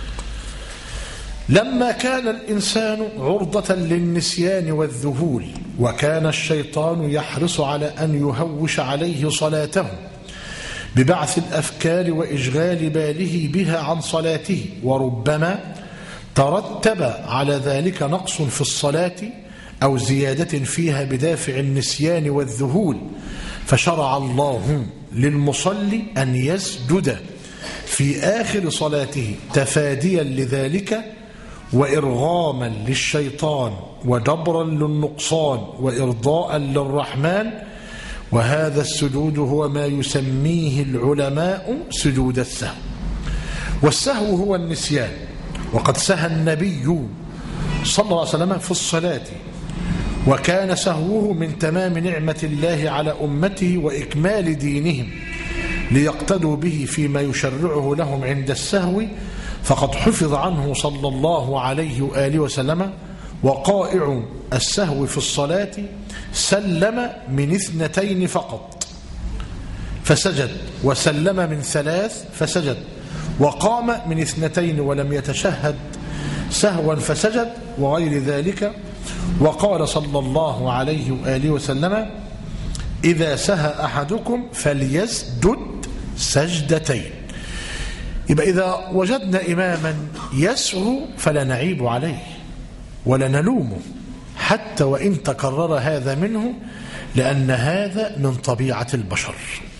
لما كان الإنسان عرضة للنسيان والذهول وكان الشيطان يحرص على أن يهوش عليه صلاته ببعث الأفكار وإشغال باله بها عن صلاته، وربما ترتب على ذلك نقص في الصلاة أو زيادة فيها بدافع النسيان والذهول، فشرع الله للمصلي أن يسجد في آخر صلاته تفاديا لذلك وإرغاما للشيطان وجبرا للنقصان وإرضاء للرحمن. وهذا السجود هو ما يسميه العلماء سجود السهو. والسهو هو النسيان، وقد سهى النبي صلى الله عليه وسلم في الصلاة، وكان سهوه من تمام نعمة الله على أمته وإكمال دينهم ليقتدوا به فيما يشرعه لهم عند السهو، فقد حفظ عنه صلى الله عليه وآله وسلم: وقائع السهو في الصلاة سلم من اثنتين فقط فسجد، وسلم من ثلاث فسجد، وقام من اثنتين ولم يتشهد سهوا فسجد، وغير ذلك. وقال صلى الله عليه وآله وسلم: إذا سهى أحدكم فليسجد سجدتين. يبقى إذا وجدنا إماما يسهو فلا نعيب عليه ولا نلومه حتى وإن تكرر هذا منه، لأن هذا من طبيعة البشر.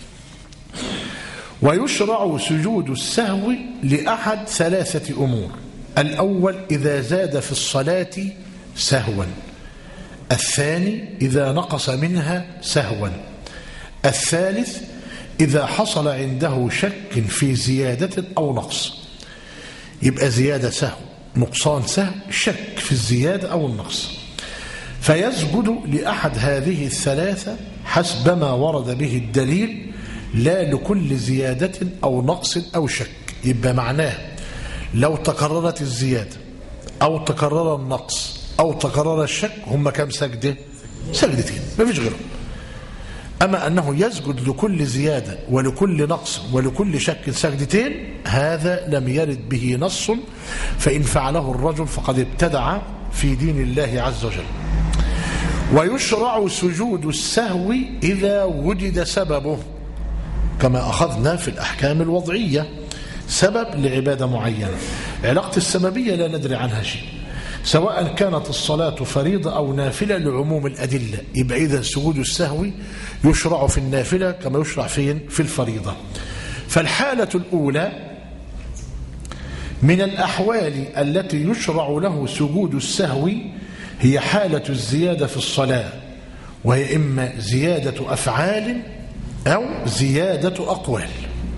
ويشرع سجود السهو لأحد ثلاثة أمور: الأول إذا زاد في الصلاة سهوا، الثاني إذا نقص منها سهوا، الثالث إذا حصل عنده شك في زيادة أو نقص. يبقى زيادة سهو، نقصان سهو، شك في الزيادة أو النقص، فيسجد لأحد هذه الثلاثة حسب ما ورد به الدليل، لا لكل زيادة أو نقص أو شك. يبقى معناه لو تكررت الزيادة أو تكرر النقص أو تكرر الشك هم كم سجدة؟ سجدتين، ما فيش غيرهم. أما أنه يسجد لكل زيادة ولكل نقص ولكل شك سجدتين، هذا لم يرد به نص، فإن فعله الرجل فقد ابتدع في دين الله عز وجل. ويشرع سجود السهو إذا وجد سببه، كما أخذنا في الأحكام الوضعية، سبب لعبادة معينة، علاقة السببية لا ندري عنها شيء، سواء كانت الصلاة فريضة أو نافلة لعموم الأدلة. يبقى إذا سجود السهو يشرع في النافلة كما يشرع فين؟ في الفريضة. فالحالة الأولى من الأحوال التي يشرع له سجود السهو هي حالة الزيادة في الصلاة، وهي إما زيادة أفعال أو زيادة أقوال.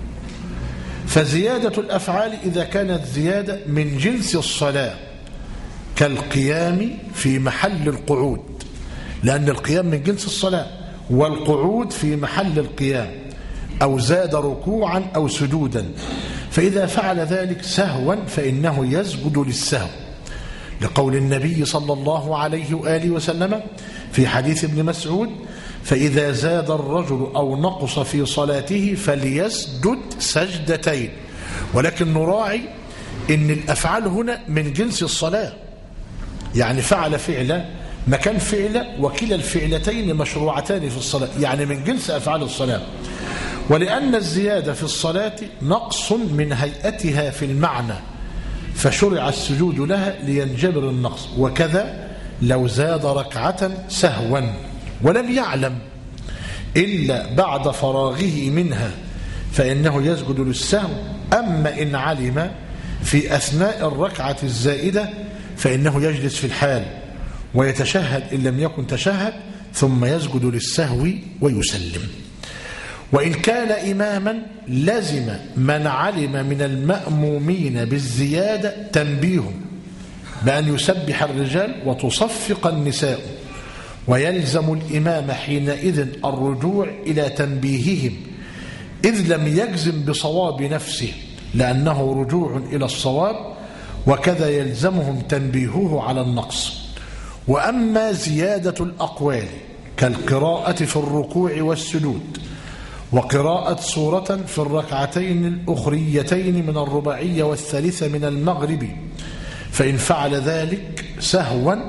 فزيادة الأفعال إذا كانت زيادة من جنس الصلاة كالقيام في محل القعود، لأن القيام من جنس الصلاة، والقعود في محل القيام، أو زاد ركوعا أو سجودا، فإذا فعل ذلك سهوا فإنه يسجد للسهو، لقول النبي صلى الله عليه وآله وسلم في حديث ابن مسعود: فإذا زاد الرجل أو نقص في صلاته فليسجد سجدتين. ولكن نراعي إن الأفعال هنا من جنس الصلاة، يعني فعل فعلا مكان فعل، وكلا الفعلتين مشروعتان في الصلاة، يعني من جنس أفعال الصلاة. ولأن الزيادة في الصلاة نقص من هيئتها في المعنى، فشرع السجود لها لينجبر النقص. وكذا لو زاد ركعة سهوا ولم يعلم إلا بعد فراغه منها فإنه يسجد للسهو. أما إن علم في أثناء الركعة الزائدة فإنه يجلس في الحال ويتشهد إن لم يكن تشهد، ثم يسجد للسهو ويسلم. وإن كان إماما لزم من علم من المأمومين بالزيادة تنبيه بأن يسبح الرجال وتصفق النساء، ويلزم الإمام حينئذ الرجوع إلى تنبيههم، إذ لم يجزم بصواب نفسه لأنه رجوع إلى الصواب، وكذا يلزمهم تنبيهه على النقص. وأما زيادة الأقوال كالقراءة في الركوع والسجود، وقراءة سورة في الركعتين الأخريتين من الرباعية والثالثة من المغرب، فإن فعل ذلك سهوا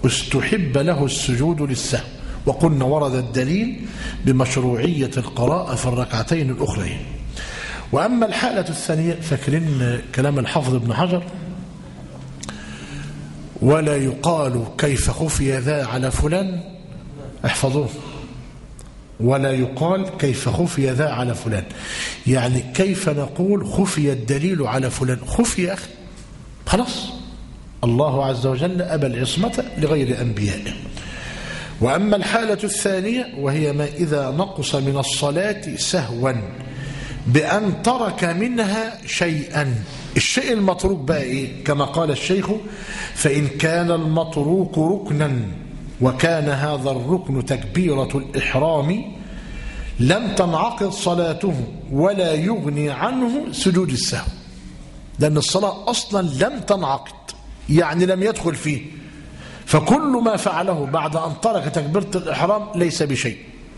استحب له السجود للسهو. وقلنا ورد الدليل بمشروعية القراءة في الركعتين الأخرين. وأما الحالة الثانية، فاكرين كلام الحافظ ابن حجر: ولا يقال كيف خفي ذا على فلان، احفظوه، ولا يقال كيف خفي ذا على فلان، يعني كيف نقول خفي الدليل على فلان؟ خفي يا أخي، خلاص، الله عز وجل أبى العصمة لغير أنبيائه. وأما الحالة الثانية وهي ما إذا نقص من الصلاة سهوا بأن ترك منها شيئا. الشيء المتروك بقى إيه؟ كما قال الشيخ: فإن كان المتروك ركنا وكان هذا الركن تكبيرة الإحرام لم تنعقد صلاته ولا يغني عنه سجود السهو، لأن الصلاة أصلا لم تنعقد، يعني لم يدخل فيه، فكل ما فعله بعد أن ترك تكبيرة الإحرام ليس بشيء.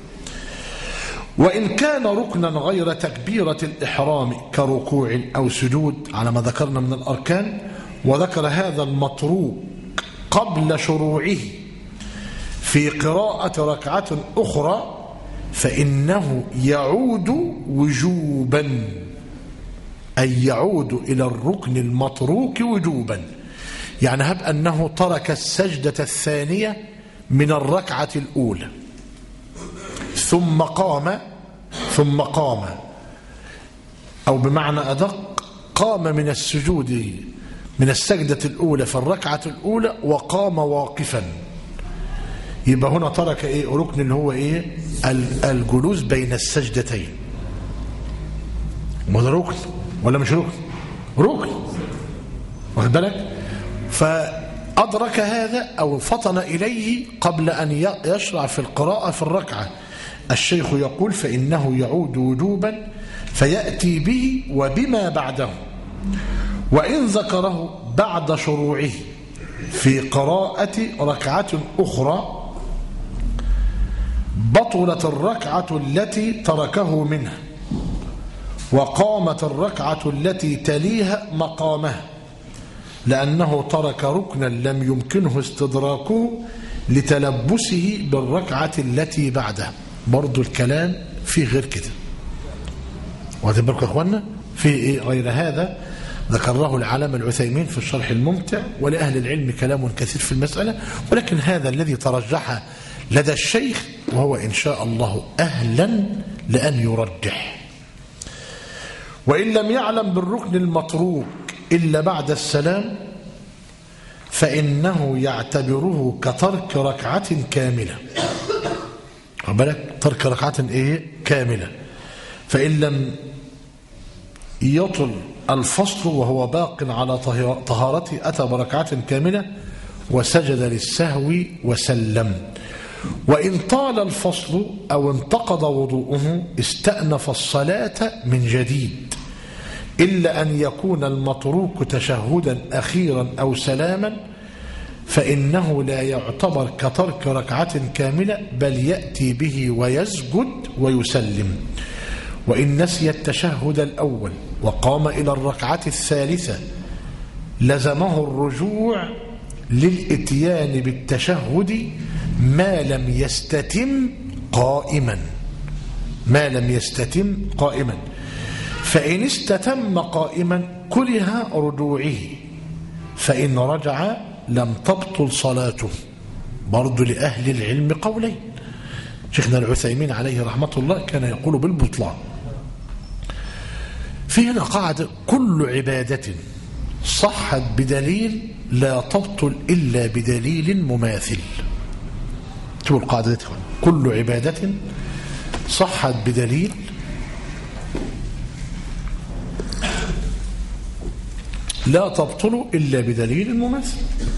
وإن كان ركنا غير تكبيرة الإحرام كركوع أو سجود على ما ذكرنا من الأركان، وذكر هذا المتروك قبل شروعه في قراءة ركعة أخرى، فإنه يعود وجوبا، أي يعود إلى الركن المتروك وجوبا. يعني هب أنه ترك السجدة الثانية من الركعة الأولى ثم قام ثم قام أو بمعنى أدق قام من السجود من السجدة الأولى في الركعة الأولى وقام واقفا، يبقى هنا ترك إيه؟ ركن اللي هو إيه؟ الجلوس بين السجدتين. ما ده ركن ولا مش ركن؟ ركن، واخد بالك؟ فأدرك هذا أو فطن إليه قبل أن يشرع في القراءة في الركعة. الشيخ يقول: فإنه يعود وجوبا فيأتي به وبما بعده، وإن ذكره بعد شروعه في قراءة ركعة أخرى بطلت الركعة التي تركه منها وقامت الركعة التي تليها مقامها، لأنه ترك ركنا لم يمكنه استدراكه لتلبسه بالركعة التي بعدها. برضو الكلام فيه غير كده، واخدين بالكم يا اخوانا؟ فيه ايه غير هذا؟ ذكره العلامة العثيمين في الشرح الممتع، ولأهل العلم كلام كثير في المسألة، ولكن هذا الذي ترجح لدى الشيخ، وهو إن شاء الله أهلا لأن يرجح. وإن لم يعلم بالركن المتروك إلا بعد السلام فإنه يعتبره كترك ركعة كاملة. بالك ترك ركعة إيه؟ كاملة. فإن لم يطل الفصل وهو باق على طهارته أتى بركعة كاملة وسجد للسهو وسلم. وإن طال الفصل أو انتقض وضوءه استأنف الصلاة من جديد، إلا أن يكون المتروك تشهدا أخيرا أو سلاما، فإنه لا يعتبر كترك ركعة كاملة، بل يأتي به ويسجد ويسلم. وإن نسي التشهد الأول وقام إلى الركعة الثالثة لزمه الرجوع للإتيان بالتشهد ما لم يستتم قائما ما لم يستتم قائما فإن استتم قائما كره رجوعه، فإن رجع لم تبطل صلاته. برضو لأهل العلم قولين. شيخنا العثيمين عليه رحمة الله كان يقول بالبطلان. في هنا قاعدة: كل عبادة صحت بدليل لا تبطل إلا بدليل مماثل. شوفوا القاعدة دي: كل عبادة صحت بدليل لا تبطل إلا بدليل مماثل.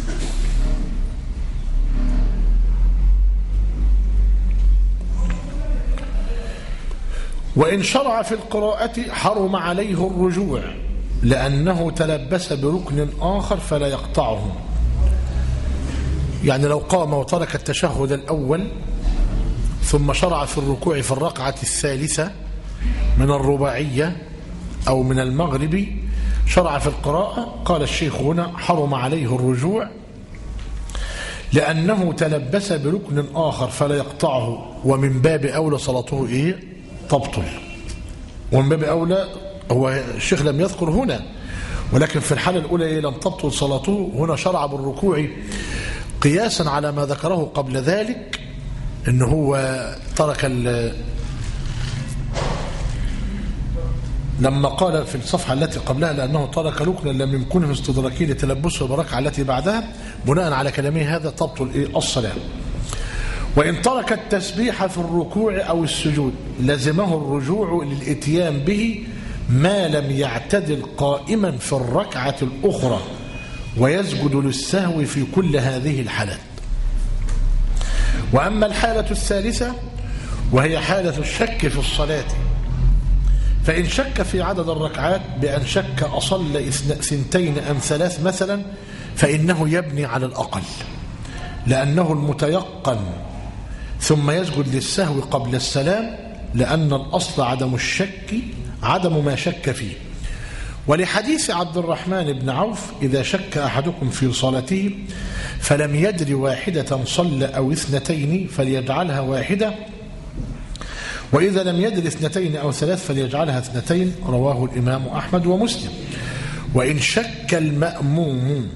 وإن شرع في القراءة حرم عليه الرجوع لأنه تلبس بركن آخر فلا يقطعه. يعني لو قام وترك التشهد الأول ثم شرع في الركوع في الركعة الثالثة من الرباعية أو من المغرب، شرع في القراءة، قال الشيخ هنا: حرم عليه الرجوع لأنه تلبس بركن آخر فلا يقطعه، ومن باب أولى صلاته إيه؟ تبطل. ومن باب أولى، هو الشيخ لم يذكر هنا، ولكن في الحالة الأولى إيه؟ لم تبطل صلاته. هنا شرع بالركوع قياسا على ما ذكره قبل ذلك، إنه هو ترك لما قال في الصفحة التي قبلها لأنه ترك ركنا لم يمكنه استدراكه لتلبسه بركعة التي بعدها، بناء على كلامه هذا تبطل إيه؟ الصلاة. وإن ترك التسبيح في الركوع أو السجود لزمه الرجوع للإتيان به ما لم يعتدل قائما في الركعة الأخرى، ويسجد للسهو في كل هذه الحالات. وأما الحالة الثالثة وهي حالة الشك في الصلاة، فإن شك في عدد الركعات بأن شك أصل ثنتين أم ثلاث مثلا، فإنه يبني على الأقل لأنه المتيقن، ثم يسجد للسهو قبل السلام، لأن الأصل عدم الشك عدم ما شك فيه. ولحديث عبد الرحمن بن عوف: إذا شك أحدكم في صلاته فلم يدر واحدة صلى أو اثنتين فليجعلها واحدة، وإذا لم يدر اثنتين أو ثلاث فليجعلها اثنتين. رواه الإمام أحمد ومسلم. وإن شك المأموم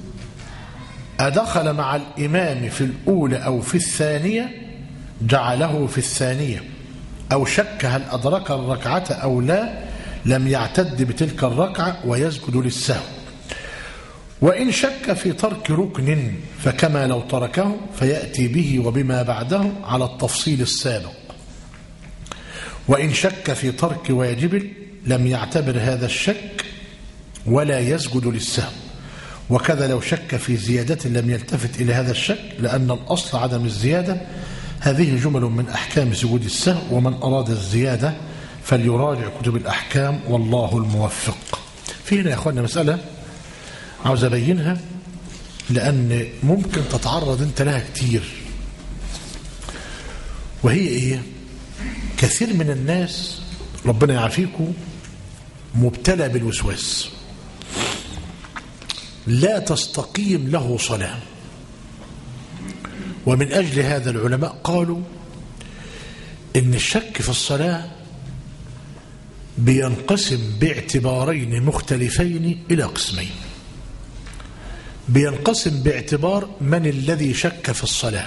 أدخل مع الإمام في الأولى أو في الثانية جعله في الثانية، أو شك هل أدرك الركعة أو لا لم يعتد بتلك الركعة ويسجد للسهو. وإن شك في ترك ركن فكما لو تركه فيأتي به وبما بعده على التفصيل السابق. وإن شك في ترك واجب لم يعتبر هذا الشك ولا يسجد للسهو. وكذا لو شك في زيادة لم يلتفت إلى هذا الشك، لأن الأصل عدم الزيادة. هذه جمل من أحكام سجود السهو، ومن أراد الزيادة فليراجع كتب الأحكام والله الموفق. في هنا يا أخوانا مسألة عاوز أبينها، لأن ممكن تتعرض أنت لها كتير، وهي إيه؟ كثير من الناس ربنا يعافيكم مبتلى بالوسواس، لا تستقيم له صلاة. ومن أجل هذا العلماء قالوا إن الشك في الصلاة بينقسم باعتبارين مختلفين إلى قسمين. بينقسم باعتبار من الذي شك في الصلاة،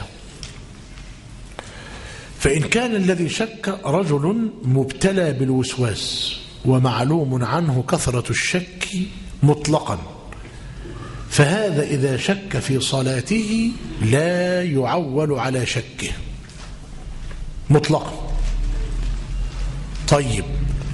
فإن كان الذي شك رجل مبتلى بالوسواس ومعلوم عنه كثرة الشك مطلقا، فهذا إذا شك في صلاته لا يعول على شكه مطلقا. طيب،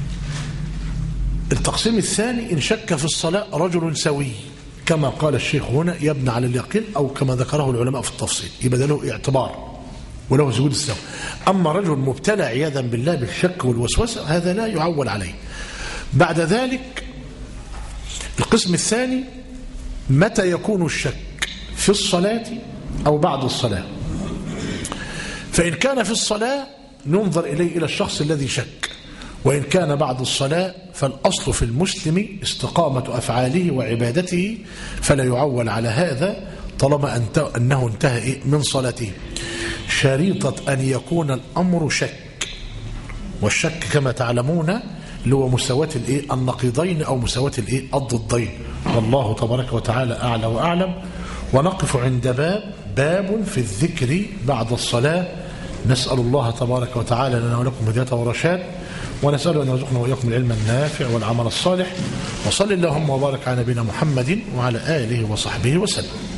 التقسيم الثاني: إن شك في الصلاة رجل سوي كما قال الشيخ هنا يبنى على اليقين، أو كما ذكره العلماء في التفصيل، يبقى له اعتبار وله سجود السهو. أما رجل مبتلى عياذا بالله بالشك والوسوسة هذا لا يعول عليه. بعد ذلك القسم الثاني: متى يكون الشك في الصلاة أو بعد الصلاة. فإن كان في الصلاة ننظر إليه إلى الشخص الذي شك، وإن كان بعد الصلاة فالأصل في المسلم استقامة أفعاله وعبادته، فلا يعول على هذا طالما أنه انتهى من صلاته. شريطة أن يكون الأمر شك، والشك كما تعلمون اللي هو مساواة النقيضين أو مساواة الضدين. والله تبارك وتعالى أعلى وأعلم. ونقف عند باب باب في الذكر بعد الصلاة. نسأل الله تبارك وتعالى لنا ولكم هداية ورشاد، ونسأل أن يرزقنا وإياكم العلم النافع والعمل الصالح. وصل اللهم وبارك على نبينا محمد وعلى آله وصحبه وسلم.